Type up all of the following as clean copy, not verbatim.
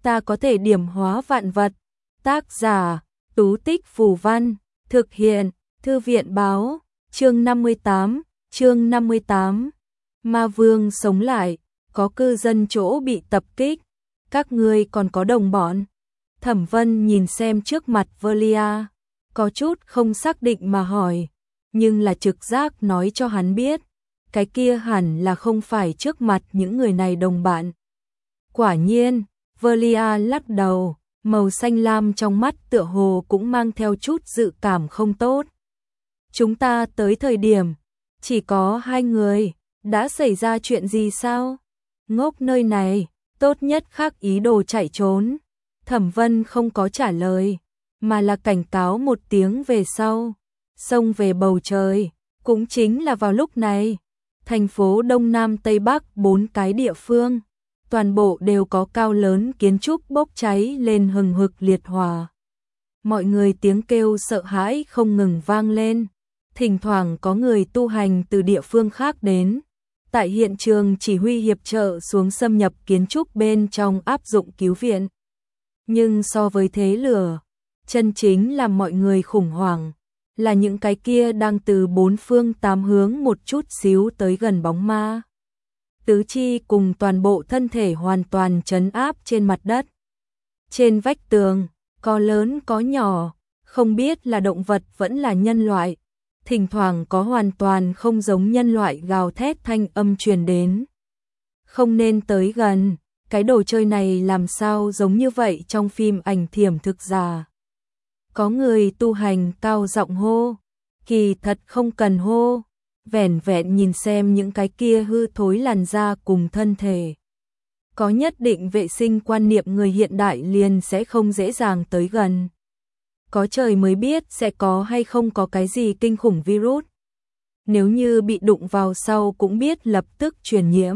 ta có thể điểm hóa vạn vật. Tác giả, Tú Tích Phù Văn, thực hiện, Thư viện Báo, chương 58. Ma Vương sống lại, có cư dân chỗ bị tập kích, các ngươi còn có đồng bọn. Thẩm Vân nhìn xem trước mặt Velia, có chút không xác định mà hỏi, nhưng là trực giác nói cho hắn biết, cái kia hẳn là không phải trước mặt những người này đồng bạn. Quả nhiên, Velia lắc đầu, màu xanh lam trong mắt tựa hồ cũng mang theo chút dự cảm không tốt. Chúng ta tới thời điểm, chỉ có 2 người, đã xảy ra chuyện gì sao? Ngốc nơi này, tốt nhất khác ý đồ chạy trốn. Thẩm Vân không có trả lời, mà là cảnh cáo một tiếng về sau. Xông về bầu trời, cũng chính là vào lúc này, thành phố Đông Nam Tây Bắc 4 cái địa phương, toàn bộ đều có cao lớn kiến trúc bốc cháy lên hừng hực liệt hỏa. Mọi người tiếng kêu sợ hãi không ngừng vang lên, thỉnh thoảng có người tu hành từ địa phương khác đến. Tại hiện trường chỉ huy hiệp trợ xuống xâm nhập kiến trúc bên trong áp dụng cứu viện. Nhưng so với thế lửa, chân chính làm mọi người khủng hoảng, là những cái kia đang từ 4 phương 8 hướng một chút xíu tới gần bóng ma. Tứ chi cùng toàn bộ thân thể hoàn toàn trấn áp trên mặt đất. Trên vách tường, có lớn có nhỏ, không biết là động vật vẫn là nhân loại. Thỉnh thoảng có hoàn toàn không giống nhân loại gào thét thanh âm truyền đến. Không nên tới gần, cái đồ chơi này làm sao giống như vậy trong phim ảnh thiểm thực giả. Có người tu hành cao giọng hô, kỳ thật không cần hô, vẻn vẹn nhìn xem những cái kia hư thối làn da cùng thân thể. Có nhất định vệ sinh quan niệm người hiện đại liền sẽ không dễ dàng tới gần. Có trời mới biết sẽ có hay không có cái gì kinh khủng virus. Nếu như bị đụng vào sau cũng biết lập tức truyền nhiễm.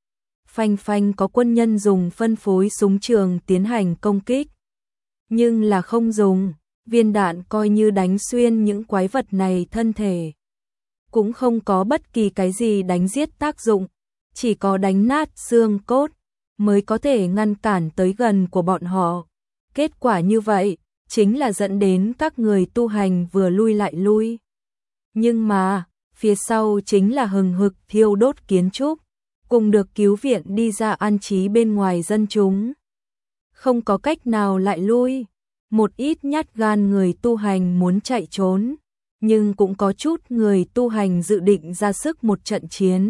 Phanh phanh có quân nhân dùng phân phối súng trường tiến hành công kích. Nhưng là không dùng, viên đạn coi như đánh xuyên những quái vật này thân thể. Cũng không có bất kỳ cái gì đánh giết tác dụng, chỉ có đánh nát xương cốt, mới có thể ngăn cản tới gần của bọn họ. Kết quả như vậy, chính là dẫn đến các người tu hành vừa lui lại lui. Nhưng mà, phía sau chính là hừng hực thiêu đốt kiến trúc, cùng được cứu viện đi ra an trí bên ngoài dân chúng. Không có cách nào lại lui, một ít nhát gan người tu hành muốn chạy trốn, nhưng cũng có chút người tu hành dự định ra sức một trận chiến.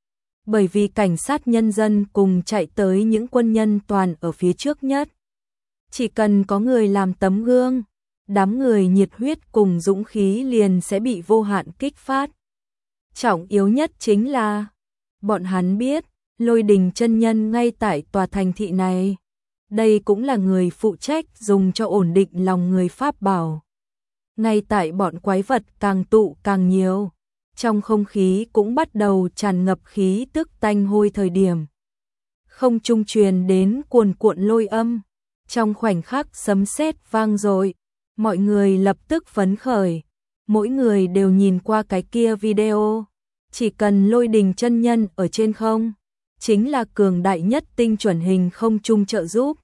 Bởi vì cảnh sát nhân dân cùng chạy tới những quân nhân toàn ở phía trước nhất. Chỉ cần có người làm tấm gương, đám người nhiệt huyết cùng dũng khí liền sẽ bị vô hạn kích phát. Trọng yếu nhất chính là, bọn hắn biết, Lôi Đình chân nhân ngay tại tòa thành thị này. Đây cũng là người phụ trách dùng cho ổn định lòng người pháp bảo. Ngay tại bọn quái vật càng tụ càng nhiều, trong không khí cũng bắt đầu tràn ngập khí tức tanh hôi thời điểm. Không trung truyền đến cuồn cuộn lôi âm. Trong khoảnh khắc sấm sét vang dội, mọi người lập tức phấn khởi, mỗi người đều nhìn qua cái kia video, chỉ cần Lôi Đình chân nhân ở trên không, chính là cường đại nhất tinh chuẩn hình không trung trợ giúp.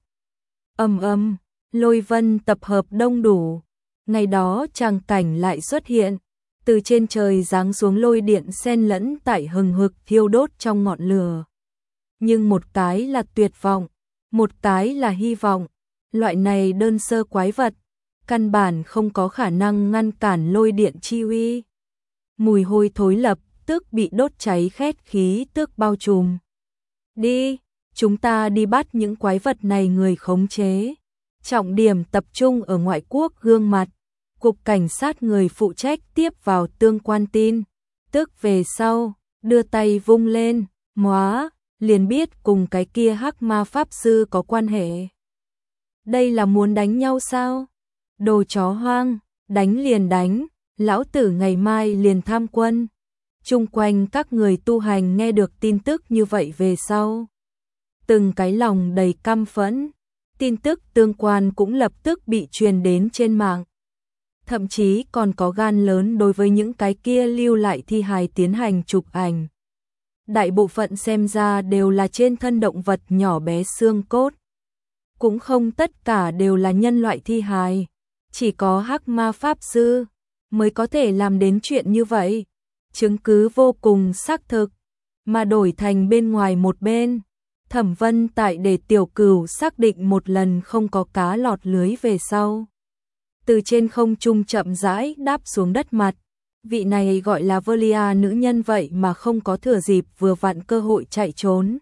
Lôi vân tập hợp đông đủ, ngày đó tràng cảnh lại xuất hiện, từ trên trời giáng xuống lôi điện xen lẫn tại hừng hực thiêu đốt trong ngọn lửa. Nhưng một cái là tuyệt vọng, một cái là hy vọng. Loại này đơn sơ quái vật, căn bản không có khả năng ngăn cản lôi điện chi uy. Mùi hôi thối lập tức bị đốt cháy khét khí tức bao trùm. Đi, chúng ta đi bắt những quái vật này người khống chế. Trọng điểm tập trung ở ngoại quốc gương mặt. Cục cảnh sát người phụ trách tiếp vào tương quan tin. Tức về sau, đưa tay vung lên, móa, liền biết cùng cái kia hắc ma pháp sư có quan hệ. Đây là muốn đánh nhau sao? Đồ chó hoang, đánh liền đánh, lão tử ngày mai liền tham quân. Chung quanh các người tu hành nghe được tin tức như vậy về sau. Từng cái lòng đầy căm phẫn, tin tức tương quan cũng lập tức bị truyền đến trên mạng. Thậm chí còn có gan lớn đối với những cái kia lưu lại thi hài tiến hành chụp ảnh. Đại bộ phận xem ra đều là trên thân động vật nhỏ bé xương cốt. cũng không tất cả đều là nhân loại thi hài, chỉ có hắc ma pháp sư mới có thể làm đến chuyện như vậy. Chứng cứ vô cùng xác thực, mà đổi thành bên ngoài một bên. Thẩm Vân tại để Tiểu Cửu xác định một lần không có cá lọt lưới về sau. Từ trên không trung chậm rãi đáp xuống đất mặt. Vị này gọi là Velia nữ nhân vậy mà không có thừa dịp vừa vặn cơ hội chạy trốn.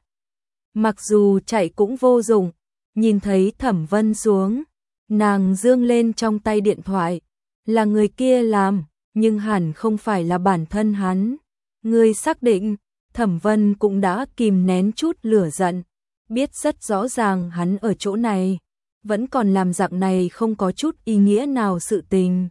Mặc dù chạy cũng vô dụng, nhìn thấy Thẩm Vân xuống, nàng giương lên trong tay điện thoại. Là người kia làm, nhưng hẳn không phải là bản thân hắn. Người xác định, Thẩm Vân cũng đã kìm nén chút lửa giận, biết rất rõ ràng hắn ở chỗ này, vẫn còn làm dạng này không có chút ý nghĩa nào sự tình.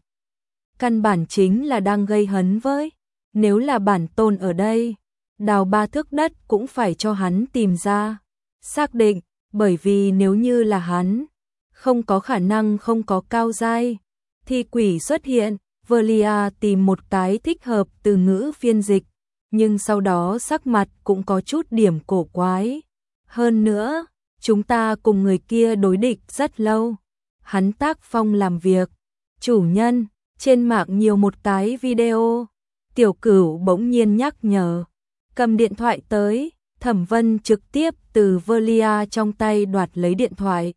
Căn bản chính là đang gây hấn với, nếu là bản tôn ở đây, đào 3 thước đất cũng phải cho hắn tìm ra. Xác định, bởi vì nếu như là hắn, không có khả năng không có cao giai. Thi quỷ xuất hiện, Velia tìm một cái thích hợp từ ngữ phiên dịch, nhưng sau đó sắc mặt cũng có chút điểm cổ quái. Hơn nữa, chúng ta cùng người kia đối địch rất lâu. Hắn tác phong làm việc. Chủ nhân, trên mạng nhiều một cái video. Tiểu Cửu bỗng nhiên nhắc nhở. Cầm điện thoại tới, Thẩm Vân trực tiếp từ Velia trong tay đoạt lấy điện thoại.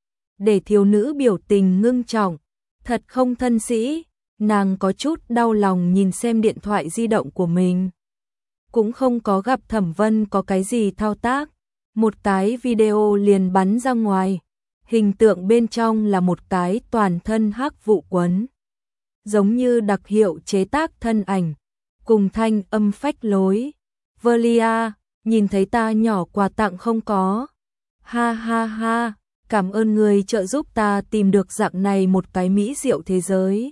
Để thiếu nữ biểu tình ngưng trọng. Thật không thân sĩ, nàng có chút đau lòng nhìn xem điện thoại di động của mình. Cũng không có gặp Thẩm Vân có cái gì thao tác. Một cái video liền bắn ra ngoài. Hình tượng bên trong là một cái toàn thân hắc vụ quấn. Giống như đặc hiệu chế tác thân ảnh. Cùng thanh âm phách lối. Velia, nhìn thấy ta nhỏ quà tặng không có? Ha ha ha, cảm ơn người trợ giúp ta tìm được dạng này một cái mỹ diệu thế giới.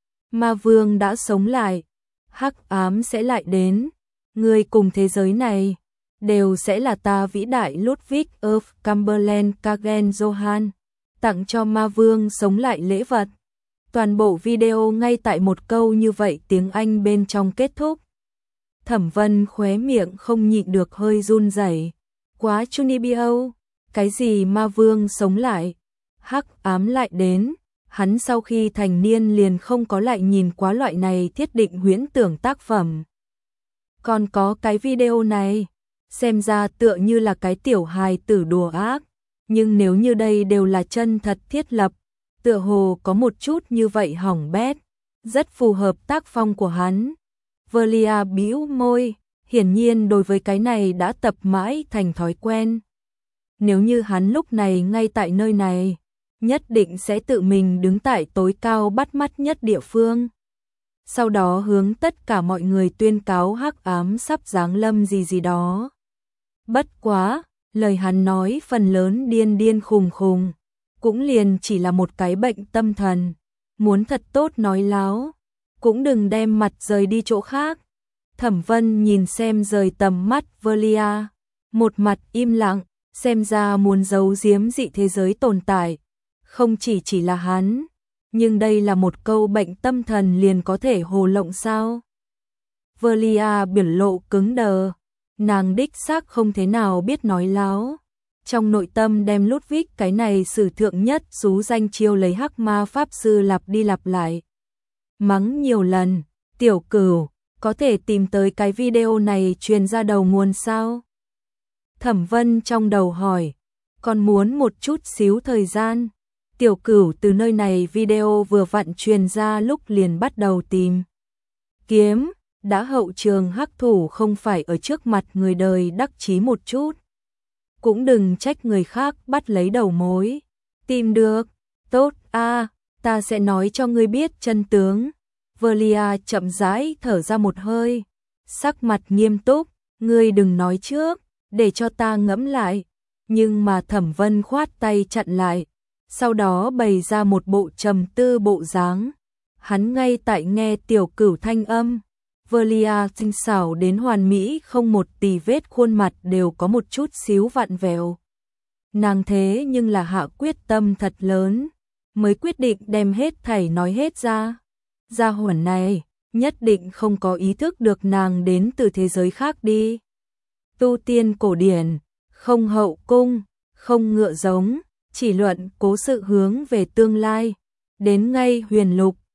Ma vương đã sống lại. Hắc ám sẽ lại đến. Người cùng thế giới này đều sẽ là ta vĩ đại Ludwig of Cumberland Kagen Johann, tặng cho ma vương sống lại lễ vật. Toàn bộ video ngay tại một câu như vậy tiếng Anh bên trong kết thúc. Thẩm Vân khóe miệng không nhịn được hơi run rẩy. Quá Chunibyo, cái gì ma vương sống lại, hắc ám lại đến. Hắn sau khi thành niên liền không có lại nhìn quá loại này thiết định huyễn tưởng tác phẩm. Còn có cái video này, xem ra tựa như là cái tiểu hài tử đùa ác, nhưng nếu như đây đều là chân thật thiết lập, tựa hồ có một chút như vậy hỏng bét, rất phù hợp tác phong của hắn. Velia bĩu môi, hiển nhiên đối với cái này đã tập mãi thành thói quen. Nếu như hắn lúc này ngay tại nơi này, nhất định sẽ tự mình đứng tại tối cao bắt mắt nhất địa phương. Sau đó hướng tất cả mọi người tuyên cáo hắc ám sắp giáng lâm gì đó. Bất quá, lời hắn nói phần lớn điên điên khùng khùng, cũng liền chỉ là một cái bệnh tâm thần. Muốn thật tốt nói láo, cũng đừng đem mặt rời đi chỗ khác. Thẩm Vân nhìn xem rời tầm mắt Velia, một mặt im lặng, xem ra muốn giấu giếm dị thế giới tồn tại. Không chỉ là hắn, nhưng đây là một câu bệnh tâm thần liền có thể hồ lộng sao? Velia biểu lộ cứng đờ, nàng đích xác không thế nào biết nói láo. Trong nội tâm đem Ludwig cái này sử thượng nhất xú danh chiêu lấy hắc ma pháp sư lặp đi lặp lại. Mắng nhiều lần, Tiểu Cửu, có thể tìm tới cái video này truyền ra đầu nguồn sao? Thẩm Vân trong đầu hỏi, còn muốn một chút xíu thời gian. Tiểu Cửu từ nơi này video vừa vặn truyền ra lúc liền bắt đầu tìm kiếm, đã hậu trường hắc thủ không phải ở trước mặt người đời đắc chí một chút. Cũng đừng trách người khác bắt lấy đầu mối. Tìm được, tốt a, ta sẽ nói cho ngươi biết chân tướng. Velia chậm rãi thở ra một hơi, sắc mặt nghiêm túc, ngươi đừng nói trước, để cho ta ngẫm lại. Nhưng mà Thẩm Vân khoát tay chặn lại, sau đó bày ra một bộ trầm tư bộ dáng. Hắn ngay tại nghe Tiểu Cửu thanh âm. Velia tinh xảo đến hoàn mỹ, không một tì vết, khuôn mặt đều có một chút xíu vặn vẹo. Nàng thế nhưng là hạ quyết tâm thật lớn, mới quyết định đem hết thảy nói hết ra. Gia hỏa này nhất định không có ý thức được nàng đến từ thế giới khác đi. Tu tiên cổ điển, không hậu cung, không ngựa giống, chỉ luận cố sự hướng về tương lai. Đến ngay huyền lục,